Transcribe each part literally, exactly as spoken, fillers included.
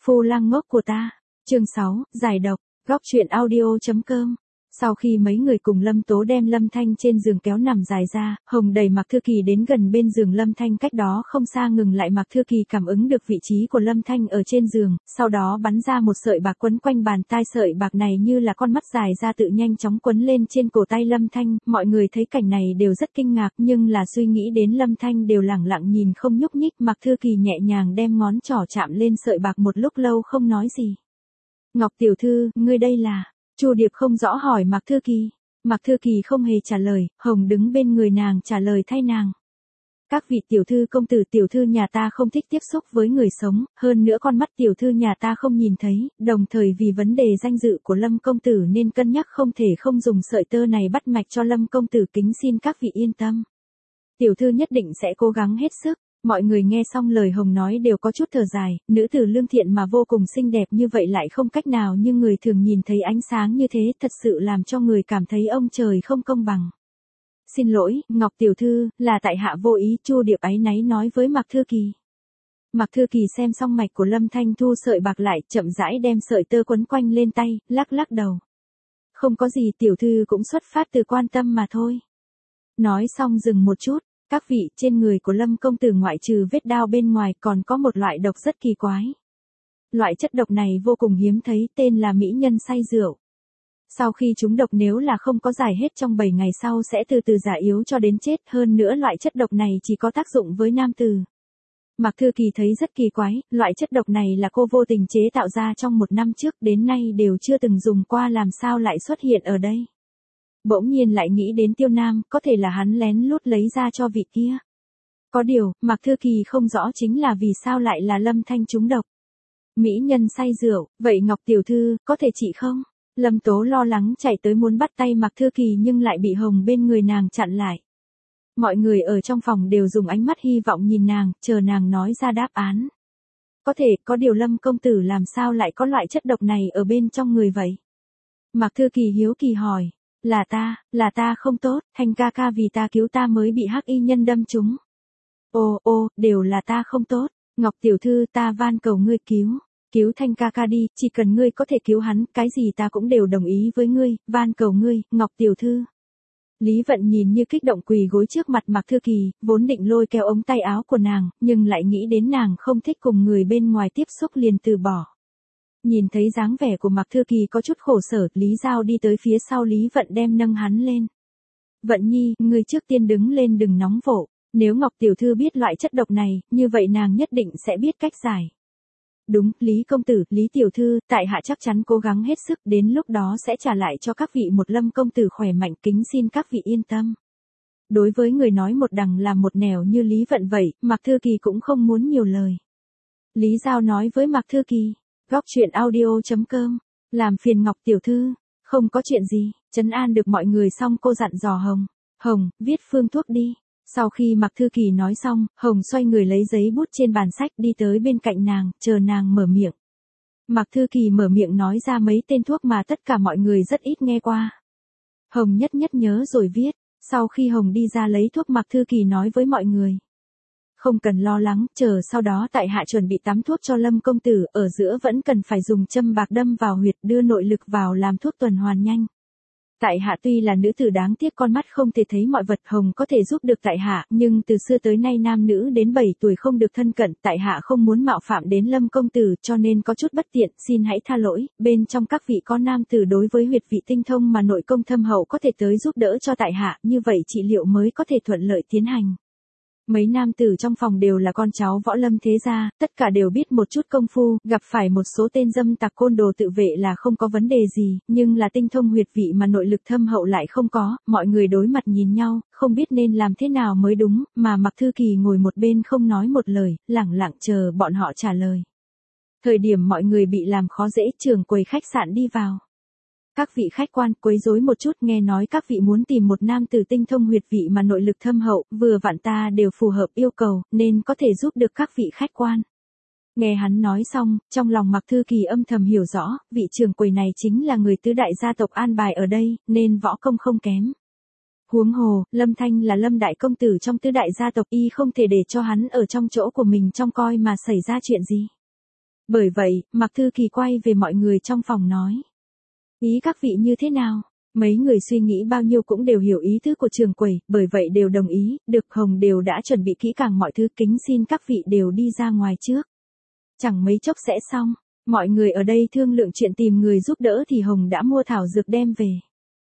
Phu lang ngốc của ta. Chương sáu, giải độc. Góc truyện audio chấm com. Sau khi mấy người cùng Lâm Tố đem Lâm Thanh trên giường kéo nằm dài ra, Hồng đẩy Mạc Thư Kỳ đến gần bên giường Lâm Thanh, cách đó không xa ngừng lại. Mạc Thư Kỳ cảm ứng được vị trí của Lâm Thanh ở trên giường, sau đó bắn ra một sợi bạc quấn quanh bàn tai. Sợi bạc này như là con mắt dài ra tự nhanh chóng quấn lên trên cổ tay Lâm Thanh. Mọi người thấy cảnh này đều rất kinh ngạc, nhưng là suy nghĩ đến Lâm Thanh đều lẳng lặng nhìn không nhúc nhích. Mạc Thư Kỳ nhẹ nhàng đem ngón trỏ chạm lên sợi bạc một lúc lâu không nói gì. Ngọc tiểu thư, ngươi đây là... Chu Điệp không rõ hỏi Mạc Thư Kỳ. Mạc Thư Kỳ không hề trả lời, Hồng đứng bên người nàng trả lời thay nàng. Các vị tiểu thư công tử, tiểu thư nhà ta không thích tiếp xúc với người sống, hơn nữa con mắt tiểu thư nhà ta không nhìn thấy, đồng thời vì vấn đề danh dự của Lâm công tử nên cân nhắc không thể không dùng sợi tơ này bắt mạch cho Lâm công tử, kính xin các vị yên tâm. Tiểu thư nhất định sẽ cố gắng hết sức. Mọi người nghe xong lời Hồng nói đều có chút thở dài, nữ tử lương thiện mà vô cùng xinh đẹp như vậy lại không cách nào như người thường nhìn thấy ánh sáng như thế, thật sự làm cho người cảm thấy ông trời không công bằng. Xin lỗi, Ngọc tiểu thư, là tại hạ vô ý. Chu Điệp áy náy nói với Mạc Thư Kỳ. Mạc Thư Kỳ xem xong mạch của Lâm Thanh, thu sợi bạc lại, chậm rãi đem sợi tơ quấn quanh lên tay, lắc lắc đầu. Không có gì, tiểu thư cũng xuất phát từ quan tâm mà thôi. Nói xong dừng một chút. Các vị, trên người của Lâm công tử ngoại trừ vết đao bên ngoài còn có một loại độc rất kỳ quái. Loại chất độc này vô cùng hiếm thấy, tên là mỹ nhân say rượu. Sau khi trúng độc nếu là không có giải hết trong bảy ngày sau sẽ từ từ già yếu cho đến chết, hơn nữa loại chất độc này chỉ có tác dụng với nam tử. Mạc Thư Kỳ thấy rất kỳ quái, loại chất độc này là cô vô tình chế tạo ra trong một năm trước, đến nay đều chưa từng dùng qua, làm sao lại xuất hiện ở đây. Bỗng nhiên lại nghĩ đến Tiêu Nam, có thể là hắn lén lút lấy ra cho vị kia. Có điều, Mạc Thư Kỳ không rõ chính là vì sao lại là Lâm Thanh trúng độc. Mỹ nhân say rượu, vậy Ngọc tiểu thư, có thể trị không? Lâm Tố lo lắng chạy tới muốn bắt tay Mạc Thư Kỳ nhưng lại bị Hồng bên người nàng chặn lại. Mọi người ở trong phòng đều dùng ánh mắt hy vọng nhìn nàng, chờ nàng nói ra đáp án. Có thể, có điều Lâm công tử làm sao lại có loại chất độc này ở bên trong người vậy? Mạc Thư Kỳ hiếu kỳ hỏi. Là ta, là ta không tốt, Thanh ca ca vì ta cứu ta mới bị hắc y nhân đâm trúng. Ô ô, đều là ta không tốt, Ngọc tiểu thư, ta van cầu ngươi cứu, cứu Thanh ca ca đi, chỉ cần ngươi có thể cứu hắn, cái gì ta cũng đều đồng ý với ngươi, van cầu ngươi, Ngọc tiểu thư. Lý Vận nhìn như kích động quỳ gối trước mặt Mạc Thư Kỳ, vốn định lôi kéo ống tay áo của nàng, nhưng lại nghĩ đến nàng không thích cùng người bên ngoài tiếp xúc liền từ bỏ. Nhìn thấy dáng vẻ của Mạc Thư Kỳ có chút khổ sở, Lý Giao đi tới phía sau Lý Vận đem nâng hắn lên. Vận nhi, ngươi trước tiên đứng lên đừng nóng vội, nếu Ngọc tiểu thư biết loại chất độc này, như vậy nàng nhất định sẽ biết cách giải. Đúng, Lý công tử, Lý tiểu thư, tại hạ chắc chắn cố gắng hết sức, đến lúc đó sẽ trả lại cho các vị một Lâm công tử khỏe mạnh, kính xin các vị yên tâm. Đối với người nói một đằng làm một nẻo như Lý Vận vậy, Mạc Thư Kỳ cũng không muốn nhiều lời. Lý Giao nói với Mạc Thư Kỳ. Góc truyện audio chấm com, làm phiền Ngọc tiểu thư, không có chuyện gì, trấn an được mọi người xong cô dặn dò Hồng, Hồng, viết phương thuốc đi. Sau khi Mạc Thư Kỳ nói xong, Hồng xoay người lấy giấy bút trên bàn sách đi tới bên cạnh nàng, chờ nàng mở miệng. Mạc Thư Kỳ mở miệng nói ra mấy tên thuốc mà tất cả mọi người rất ít nghe qua. Hồng nhất nhất nhớ rồi viết, sau khi Hồng đi ra lấy thuốc Mạc Thư Kỳ nói với mọi người. Không cần lo lắng, chờ sau đó tại hạ chuẩn bị tắm thuốc cho Lâm công tử, ở giữa vẫn cần phải dùng châm bạc đâm vào huyệt đưa nội lực vào làm thuốc tuần hoàn nhanh. Tại hạ tuy là nữ tử đáng tiếc con mắt không thể thấy mọi vật, Hồng có thể giúp được tại hạ, nhưng từ xưa tới nay nam nữ đến bảy tuổi không được thân cận, tại hạ không muốn mạo phạm đến Lâm công tử cho nên có chút bất tiện, xin hãy tha lỗi, bên trong các vị có nam tử đối với huyệt vị tinh thông mà nội công thâm hậu có thể tới giúp đỡ cho tại hạ, như vậy trị liệu mới có thể thuận lợi tiến hành. Mấy nam tử trong phòng đều là con cháu võ lâm thế gia, tất cả đều biết một chút công phu, gặp phải một số tên dâm tặc côn đồ tự vệ là không có vấn đề gì, nhưng là tinh thông huyệt vị mà nội lực thâm hậu lại không có, mọi người đối mặt nhìn nhau, không biết nên làm thế nào mới đúng, mà Mạc Thư Kỳ ngồi một bên không nói một lời, lẳng lặng chờ bọn họ trả lời. Thời điểm mọi người bị làm khó dễ, trưởng quầy khách sạn đi vào. Các vị khách quan, quấy rối một chút, nghe nói các vị muốn tìm một nam tử tinh thông huyệt vị mà nội lực thâm hậu, vừa vặn ta đều phù hợp yêu cầu, nên có thể giúp được các vị khách quan. Nghe hắn nói xong, trong lòng Mạc Thư Kỳ âm thầm hiểu rõ, vị trưởng quầy này chính là người tứ đại gia tộc an bài ở đây, nên võ công không kém. Huống hồ, Lâm Thanh là Lâm đại công tử trong tứ đại gia tộc, y không thể để cho hắn ở trong chỗ của mình trông coi mà xảy ra chuyện gì. Bởi vậy, Mạc Thư Kỳ quay về mọi người trong phòng nói. Ý các vị như thế nào? Mấy người suy nghĩ bao nhiêu cũng đều hiểu ý tứ của trường quầy, bởi vậy đều đồng ý, được Hồng đều đã chuẩn bị kỹ càng mọi thứ, kính xin các vị đều đi ra ngoài trước. Chẳng mấy chốc sẽ xong, mọi người ở đây thương lượng chuyện tìm người giúp đỡ thì Hồng đã mua thảo dược đem về.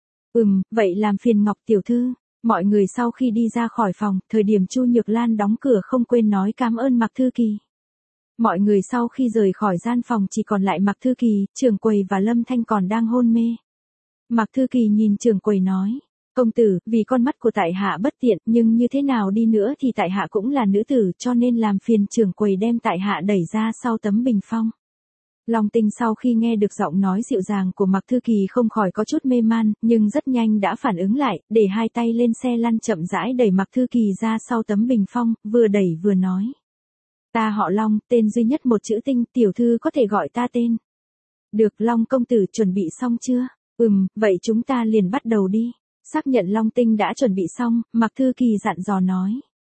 Ừm, vậy làm phiền Ngọc tiểu thư. Mọi người sau khi đi ra khỏi phòng, thời điểm Chu Nhược Lan đóng cửa không quên nói cảm ơn Mạc Thư Kỳ. Mọi người sau khi rời khỏi gian phòng chỉ còn lại Mạc Thư Kỳ, trưởng quầy và Lâm Thanh còn đang hôn mê. Mạc Thư Kỳ nhìn trưởng quầy nói, công tử, vì con mắt của tại hạ bất tiện, nhưng như thế nào đi nữa thì tại hạ cũng là nữ tử, cho nên làm phiền trưởng quầy đem tại hạ đẩy ra sau tấm bình phong. Long Tinh sau khi nghe được giọng nói dịu dàng của Mạc Thư Kỳ không khỏi có chút mê man, nhưng rất nhanh đã phản ứng lại, để hai tay lên xe lăn chậm rãi đẩy Mạc Thư Kỳ ra sau tấm bình phong, vừa đẩy vừa nói. Ta họ Long, tên duy nhất một chữ Tinh, tiểu thư có thể gọi ta tên. Được, Long công tử chuẩn bị xong chưa? Ừm, vậy chúng ta liền bắt đầu đi. Xác nhận Long Tinh đã chuẩn bị xong, Mạc Thư Kỳ dặn dò nói.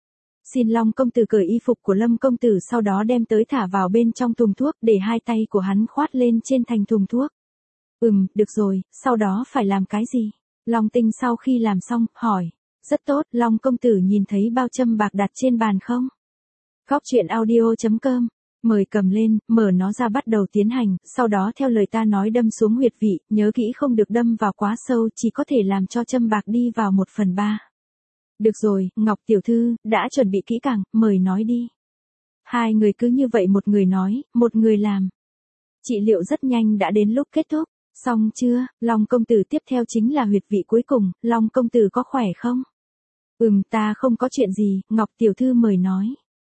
Xin Long công tử cởi y phục của Lâm công tử sau đó đem tới thả vào bên trong thùng thuốc để hai tay của hắn khoát lên trên thành thùng thuốc. Ừm, được rồi, sau đó phải làm cái gì? Long Tinh sau khi làm xong, hỏi. Rất tốt, Long công tử nhìn thấy bao châm bạc đặt trên bàn không? Góc truyện audio chấm com. Mời cầm lên, mở nó ra bắt đầu tiến hành, sau đó theo lời ta nói đâm xuống huyệt vị, nhớ kỹ không được đâm vào quá sâu, chỉ có thể làm cho châm bạc đi vào một phần ba. Được rồi, Ngọc tiểu thư, đã chuẩn bị kỹ càng, mời nói đi. Hai người cứ như vậy một người nói, một người làm. Trị liệu rất nhanh đã đến lúc kết thúc, xong chưa, Long công tử tiếp theo chính là huyệt vị cuối cùng, Long công tử có khỏe không? Ừm, ta không có chuyện gì, Ngọc tiểu thư mời nói.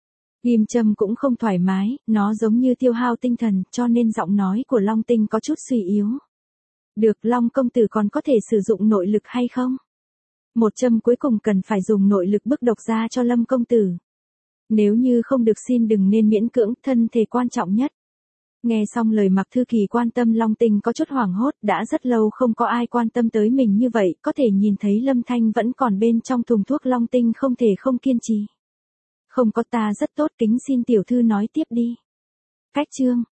Kim châm cũng không thoải mái, nó giống như tiêu hao tinh thần, cho nên giọng nói của Long Tinh có chút suy yếu. Được, Long công tử còn có thể sử dụng nội lực hay không? Một châm cuối cùng cần phải dùng nội lực bức độc ra cho Lâm công tử. Nếu như không được xin đừng nên miễn cưỡng, thân thể quan trọng nhất. Nghe xong lời Mạc Thư Kỳ quan tâm, Long Tinh có chút hoảng hốt, đã rất lâu không có ai quan tâm tới mình như vậy, có thể nhìn thấy Lâm Thanh vẫn còn bên trong thùng thuốc, Long Tinh không thể không kiên trì. Không có, ta rất tốt, kính xin tiểu thư nói tiếp đi. Cách chương